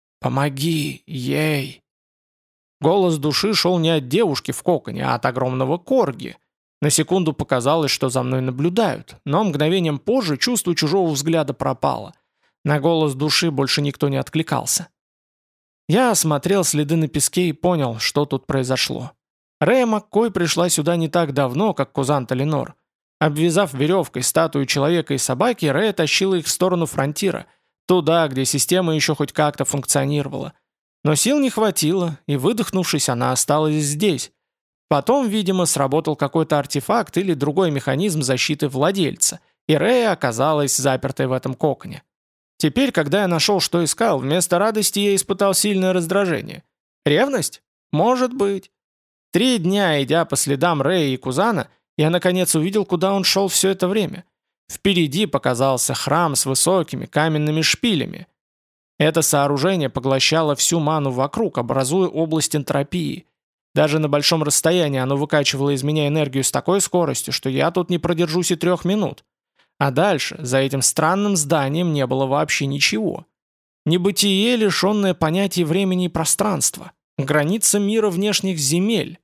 Помоги ей!» Голос души шел не от девушки в коконе, а от огромного корги. На секунду показалось, что за мной наблюдают, но мгновением позже чувство чужого взгляда пропало. На голос души больше никто не откликался. Я осмотрел следы на песке и понял, что тут произошло. Рея Маккой пришла сюда не так давно, как Кузанта Ленор. Обвязав веревкой статую человека и собаки, Рея тащила их в сторону фронтира, туда, где система еще хоть как-то функционировала. Но сил не хватило, и, выдохнувшись, она осталась здесь. Потом, видимо, сработал какой-то артефакт или другой механизм защиты владельца, и Рея оказалась запертой в этом коконе. Теперь, когда я нашел, что искал, вместо радости я испытал сильное раздражение. Ревность? Может быть. Три дня, идя по следам Рея и Кузана, я наконец увидел, куда он шел все это время. Впереди показался храм с высокими каменными шпилями. Это сооружение поглощало всю ману вокруг, образуя область энтропии. Даже на большом расстоянии оно выкачивало из меня энергию с такой скоростью, что я тут не продержусь и трех минут. А дальше, за этим странным зданием, не было вообще ничего. Небытие, лишенное понятий времени и пространства. Граница мира внешних земель.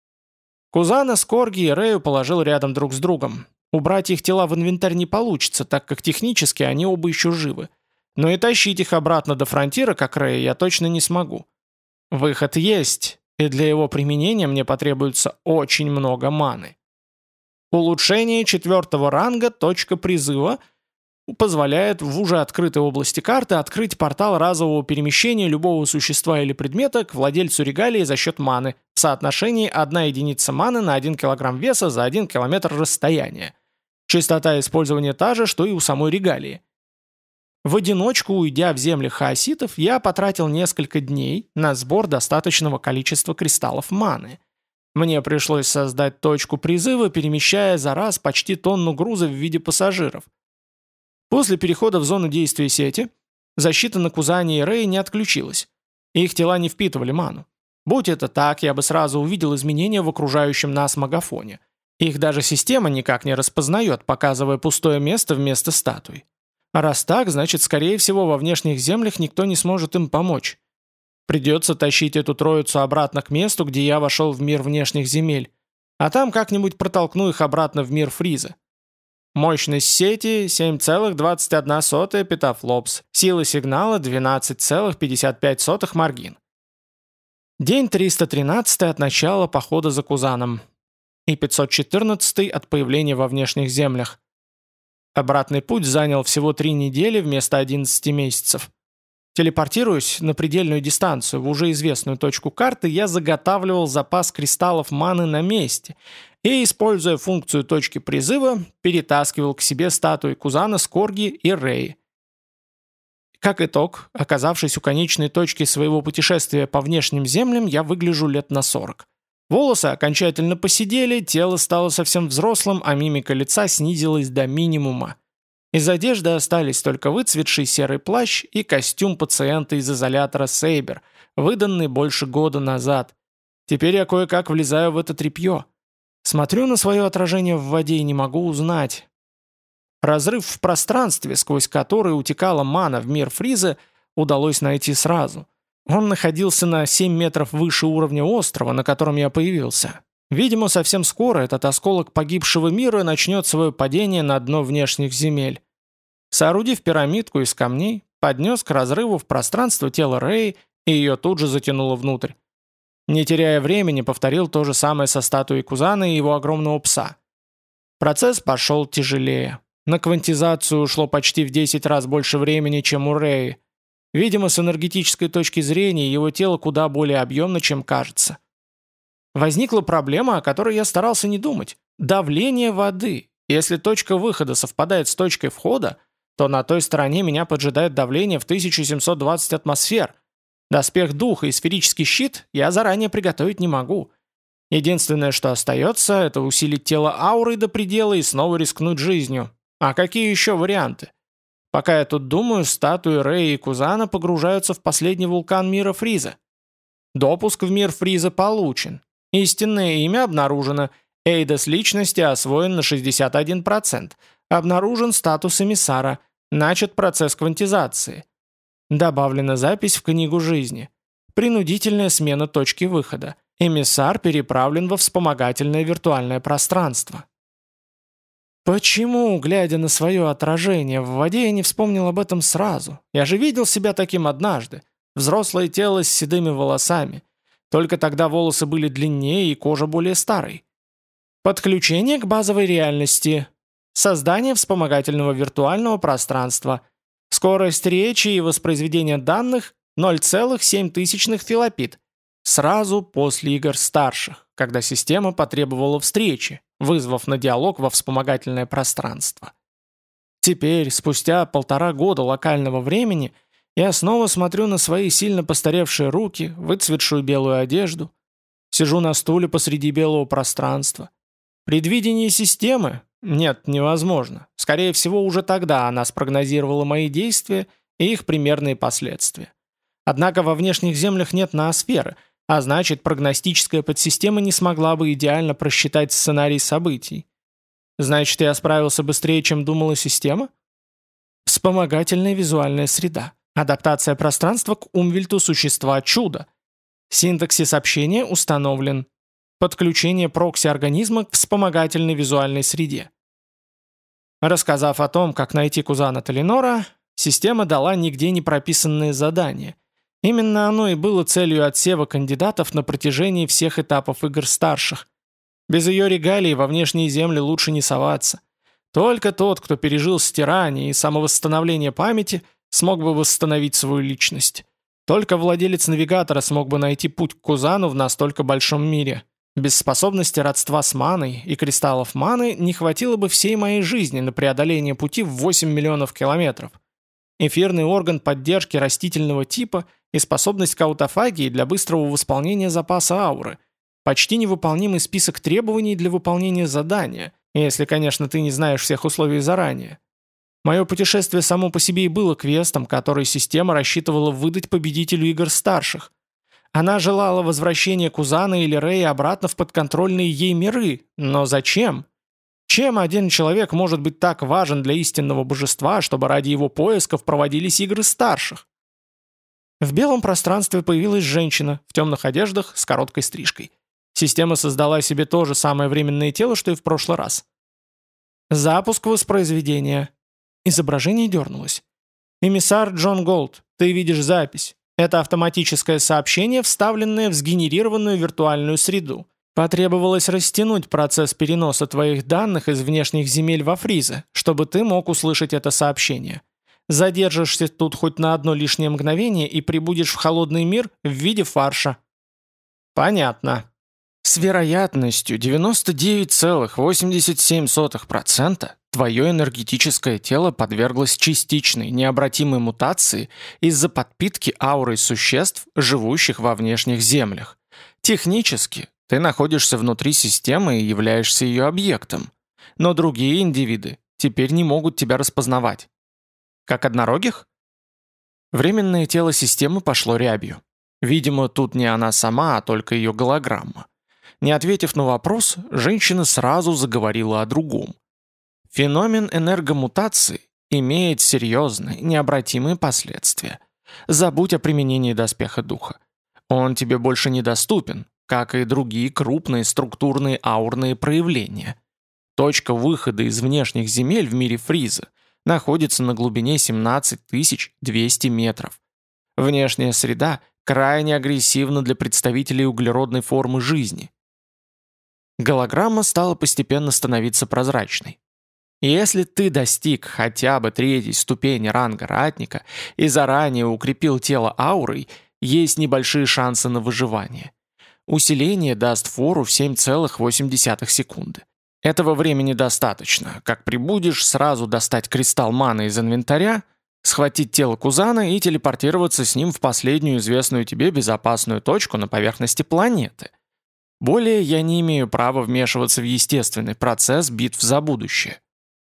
Кузана с Корги и Рею положил рядом друг с другом. Убрать их тела в инвентарь не получится, так как технически они оба еще живы. Но и тащить их обратно до фронтира, как Рея, я точно не смогу. Выход есть, и для его применения мне потребуется очень много маны. Улучшение четвертого ранга «Точка призыва» позволяет в уже открытой области карты открыть портал разового перемещения любого существа или предмета к владельцу регалии за счет маны в соотношении одна единица маны на один килограмм веса за один километр расстояния. Частота использования та же, что и у самой регалии. В одиночку, уйдя в земли хаоситов, я потратил несколько дней на сбор достаточного количества кристаллов маны. Мне пришлось создать точку призыва, перемещая за раз почти тонну груза в виде пассажиров. После перехода в зону действия сети, защита на Кузане и Рее не отключилась. Их тела не впитывали ману. Будь это так, я бы сразу увидел изменения в окружающем нас магафоне. Их даже система никак не распознает, показывая пустое место вместо статуй. А раз так, значит, скорее всего, во внешних землях никто не сможет им помочь. Придется тащить эту троицу обратно к месту, где я вошел в мир внешних земель. А там как-нибудь протолкну их обратно в мир Фриза. Мощность сети семь целых двадцать одна сотая петафлопс. Сила сигнала двенадцать целых пятьдесят пять сотых маргин. День триста тринадцатый от начала похода за Кузаном. И пятьсот четырнадцатый от появления во внешних землях. Обратный путь занял всего три недели вместо одиннадцати месяцев. Телепортируясь на предельную дистанцию в уже известную точку карты, я заготавливал запас кристаллов маны на месте и, используя функцию точки призыва, перетаскивал к себе статуи Кузана, Скорги и Реи. Как итог, оказавшись у конечной точки своего путешествия по внешним землям, я выгляжу лет на сорок. Волосы окончательно поседели, тело стало совсем взрослым, а мимика лица снизилась до минимума. Из одежды остались только выцветший серый плащ и костюм пациента из изолятора Сейбер, выданный больше года назад. Теперь я кое-как влезаю в это тряпье. Смотрю на свое отражение в воде и не могу узнать. Разрыв в пространстве, сквозь который утекала мана в мир Фриза, удалось найти сразу. Он находился на семь метров выше уровня острова, на котором я появился. Видимо, совсем скоро этот осколок погибшего мира начнет свое падение на дно внешних земель. Соорудив пирамидку из камней, поднес к разрыву в пространство тело Рэй, и ее тут же затянуло внутрь. Не теряя времени, повторил то же самое со статуей Кузана и его огромного пса. Процесс пошел тяжелее. На квантизацию ушло почти в десять раз больше времени, чем у Рэи. Видимо, с энергетической точки зрения его тело куда более объемно, чем кажется. Возникла проблема, о которой я старался не думать. Давление воды. Если точка выхода совпадает с точкой входа, то на той стороне меня поджидает давление в тысячу семьсот двадцать атмосфер. Доспех духа и сферический щит я заранее приготовить не могу. Единственное, что остается, это усилить тело аурой до предела и снова рискнуть жизнью. А какие еще варианты? Пока я тут думаю, статуи Рэя и Кузана погружаются в последний вулкан мира Фриза. Допуск в мир Фриза получен. Истинное имя обнаружено. Эйдос личности освоен на шестьдесят один процент. Обнаружен статус эмиссара. Начат процесс квантизации. Добавлена запись в книгу жизни. Принудительная смена точки выхода. Эмиссар переправлен во вспомогательное виртуальное пространство. Почему, глядя на свое отражение в воде, я не вспомнил об этом сразу? Я же видел себя таким однажды. Взрослое тело с седыми волосами. Только тогда волосы были длиннее и кожа более старой. Подключение к базовой реальности. Создание вспомогательного виртуального пространства. Скорость речи и воспроизведения данных ноль целых семь десятых филопит. Сразу после игр старших, когда система потребовала встречи, вызвав на диалог во вспомогательное пространство. Теперь, спустя полтора года локального времени, я снова смотрю на свои сильно постаревшие руки, выцветшую белую одежду. Сижу на стуле посреди белого пространства. Предвидение системы? Нет, невозможно. Скорее всего, уже тогда она спрогнозировала мои действия и их примерные последствия. Однако во внешних землях нет ноосферы, а значит, прогностическая подсистема не смогла бы идеально просчитать сценарий событий. Значит, я справился быстрее, чем думала система? Вспомогательная визуальная среда. Адаптация пространства к умвельту существа чудо. Синтаксис общения установлен. Подключение прокси-организма к вспомогательной визуальной среде. Рассказав о том, как найти Кузана Талинора, система дала нигде не прописанное задание. Именно оно и было целью отсева кандидатов на протяжении всех этапов игр старших. Без ее регалий во внешние земли лучше не соваться. Только тот, кто пережил стирание и самовосстановление памяти, смог бы восстановить свою личность. Только владелец навигатора смог бы найти путь к Кузану в настолько большом мире. Без способности родства с маной и кристаллов маны не хватило бы всей моей жизни на преодоление пути в восемь миллионов километров. Эфирный орган поддержки растительного типа и способность к аутофагии для быстрого восполнения запаса ауры. Почти невыполнимый список требований для выполнения задания, если, конечно, ты не знаешь всех условий заранее. Мое путешествие само по себе и было квестом, который система рассчитывала выдать победителю игр старших. Она желала возвращения Кузана или Рэя обратно в подконтрольные ей миры, но зачем? Чем один человек может быть так важен для истинного божества, чтобы ради его поисков проводились игры старших? В белом пространстве появилась женщина в темных одеждах с короткой стрижкой. Система создала себе то же самое временное тело, что и в прошлый раз. Запуск воспроизведения. Изображение дернулось. «Эмиссар Джон Голд, ты видишь запись. Это автоматическое сообщение, вставленное в сгенерированную виртуальную среду. Потребовалось растянуть процесс переноса твоих данных из внешних земель во Фриза, чтобы ты мог услышать это сообщение. Задержишься тут хоть на одно лишнее мгновение и прибудешь в холодный мир в виде фарша». Понятно. С вероятностью девяносто девять целых восемьдесят семь сотых процента твое энергетическое тело подверглось частичной, необратимой мутации из-за подпитки аурой существ, живущих во внешних землях. Технически ты находишься внутри системы и являешься ее объектом, но другие индивиды теперь не могут тебя распознавать. Как однорогих? Временное тело системы пошло рябью. Видимо, тут не она сама, а только ее голограмма. Не ответив на вопрос, женщина сразу заговорила о другом. Феномен энергомутации имеет серьезные, необратимые последствия. Забудь о применении доспеха духа. Он тебе больше недоступен, как и другие крупные структурные аурные проявления. Точка выхода из внешних земель в мире Фриза находится на глубине семнадцать тысяч двести метров. Внешняя среда крайне агрессивна для представителей углеродной формы жизни. Голограмма стала постепенно становиться прозрачной. Если ты достиг хотя бы третьей ступени ранга ратника и заранее укрепил тело аурой, есть небольшие шансы на выживание. Усиление даст фору в семь целых восемь десятых секунды. Этого времени достаточно, как прибудешь сразу достать кристалл маны из инвентаря, схватить тело Кузана и телепортироваться с ним в последнюю известную тебе безопасную точку на поверхности планеты. Более я не имею права вмешиваться в естественный процесс битв за будущее.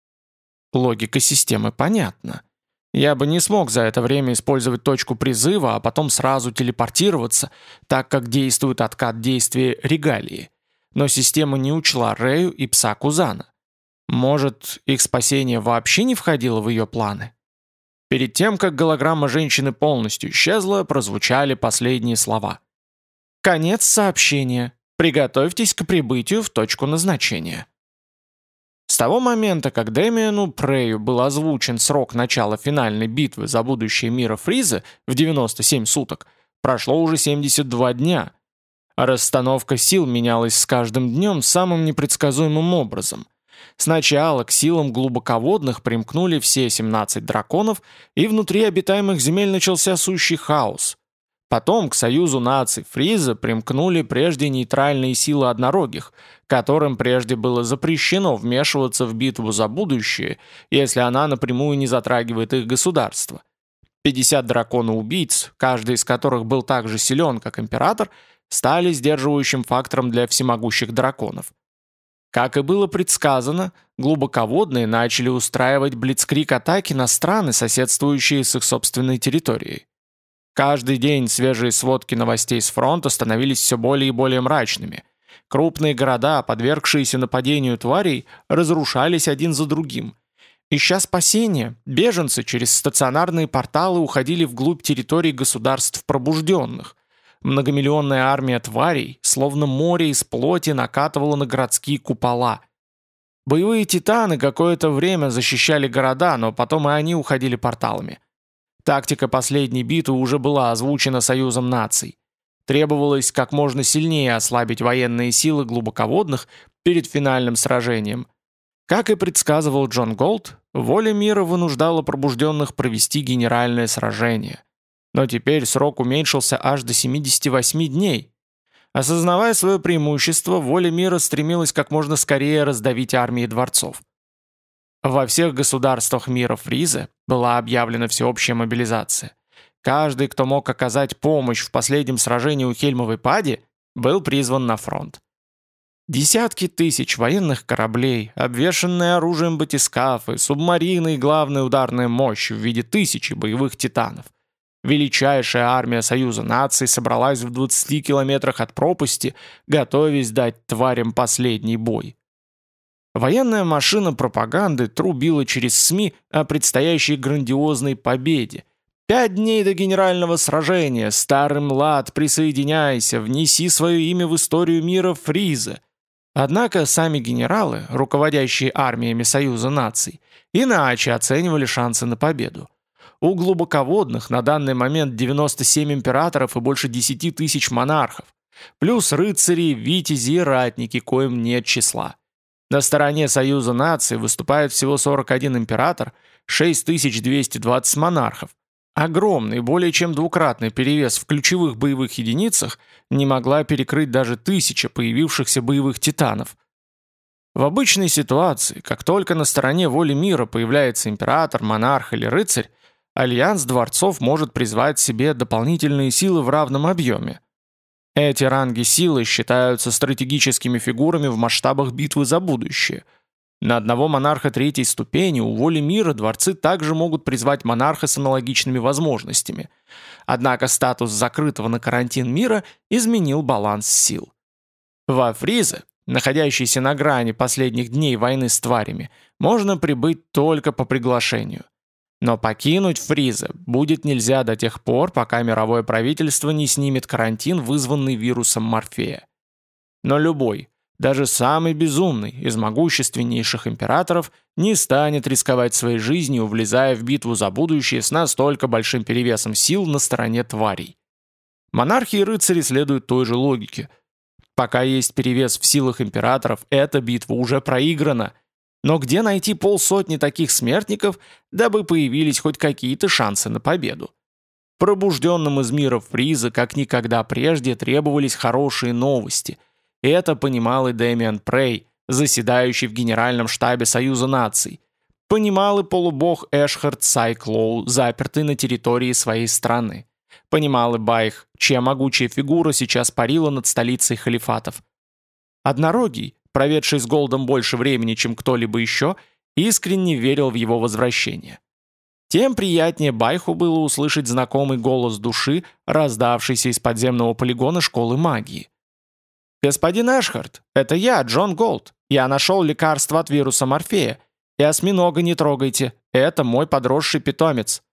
Логика системы понятна. Я бы не смог за это время использовать точку призыва, а потом сразу телепортироваться, так как действует откат действия регалии. Но система не учла Рею и пса Кузана. Может, их спасение вообще не входило в ее планы? Перед тем, как голограмма женщины полностью исчезла, прозвучали последние слова. «Конец сообщения. Приготовьтесь к прибытию в точку назначения». С того момента, как Дэмиану Прею был озвучен срок начала финальной битвы за будущее мира Фриза в девяносто семь суток, прошло уже семьдесят два дня. А расстановка сил менялась с каждым днем самым непредсказуемым образом. Сначала к силам глубоководных примкнули все семнадцать драконов, и внутри обитаемых земель начался сущий хаос. Потом к союзу наций Фриза примкнули прежде нейтральные силы однорогих, которым прежде было запрещено вмешиваться в битву за будущее, если она напрямую не затрагивает их государство. пятьдесят дракона-убийц, каждый из которых был так же силен, как император, стали сдерживающим фактором для всемогущих драконов. Как и было предсказано, глубоководные начали устраивать блицкриг-атаки на страны, соседствующие с их собственной территорией. Каждый день свежие сводки новостей с фронта становились все более и более мрачными. Крупные города, подвергшиеся нападению тварей, разрушались один за другим. Ища спасения, беженцы через стационарные порталы уходили вглубь территорий государств пробужденных. Многомиллионная армия тварей, словно море из плоти, накатывала на городские купола. Боевые титаны какое-то время защищали города, но потом и они уходили порталами. Тактика последней битвы уже была озвучена Союзом наций. Требовалось как можно сильнее ослабить военные силы глубоководных перед финальным сражением. Как и предсказывал Джон Голд, воля мира вынуждала пробужденных провести генеральное сражение. Но теперь срок уменьшился аж до семидесяти восьми дней. Осознавая свое преимущество, воля мира стремилась как можно скорее раздавить армии дворцов. Во всех государствах мира Фриза была объявлена всеобщая мобилизация. Каждый, кто мог оказать помощь в последнем сражении у Хельмовой Пади, был призван на фронт. Десятки тысяч военных кораблей, обвешанные оружием батискафы, субмарины и главная ударная мощь в виде тысячи боевых титанов. Величайшая армия Союза наций собралась в двадцати километрах от пропасти, готовясь дать тварям последний бой. Военная машина пропаганды трубила через СМИ о предстоящей грандиозной победе. «Пять дней до генерального сражения! Старый млад, присоединяйся, внеси свое имя в историю мира Фриза!» Однако сами генералы, руководящие армиями Союза наций, иначе оценивали шансы на победу. У глубоководных на данный момент девяносто семь императоров и больше десяти тысяч монархов, плюс рыцари, витязи и ратники, коим нет числа. На стороне Союза наций выступает всего сорок один император, шесть тысяч двести двадцать монархов. Огромный, более чем двукратный перевес в ключевых боевых единицах не могла перекрыть даже тысяча появившихся боевых титанов. В обычной ситуации, как только на стороне воли мира появляется император, монарх или рыцарь, альянс дворцов может призвать себе дополнительные силы в равном объеме. Эти ранги силы считаются стратегическими фигурами в масштабах битвы за будущее. На одного монарха третьей ступени у воли мира дворцы также могут призвать монарха с аналогичными возможностями. Однако статус закрытого на карантин мира изменил баланс сил. Во Фризе, находящийся на грани последних дней войны с тварями, можно прибыть только по приглашению. Но покинуть Фриза будет нельзя до тех пор, пока мировое правительство не снимет карантин, вызванный вирусом Морфея. Но любой, даже самый безумный из могущественнейших императоров не станет рисковать своей жизнью, влезая в битву за будущее с настолько большим перевесом сил на стороне тварей. Монархи и рыцари следуют той же логике. Пока есть перевес в силах императоров, эта битва уже проиграна. Но где найти полсотни таких смертников, дабы появились хоть какие-то шансы на победу? Пробужденным из мира Фриза как никогда прежде требовались хорошие новости – и это понимал и Дэмиан Прей, заседающий в Генеральном штабе Союза наций. Понимал и полубог Эшхард Сайклоу, запертый на территории своей страны. Понимал и Байх, чья могучая фигура сейчас парила над столицей халифатов. Однорогий, проведший с Голдом больше времени, чем кто-либо еще, искренне верил в его возвращение. Тем приятнее Байху было услышать знакомый голос души, раздавшийся из подземного полигона школы магии. «Господин Эшхард, это я, Джон Голд. Я нашел лекарство от вируса Морфея. И осьминога не трогайте, это мой подросший питомец».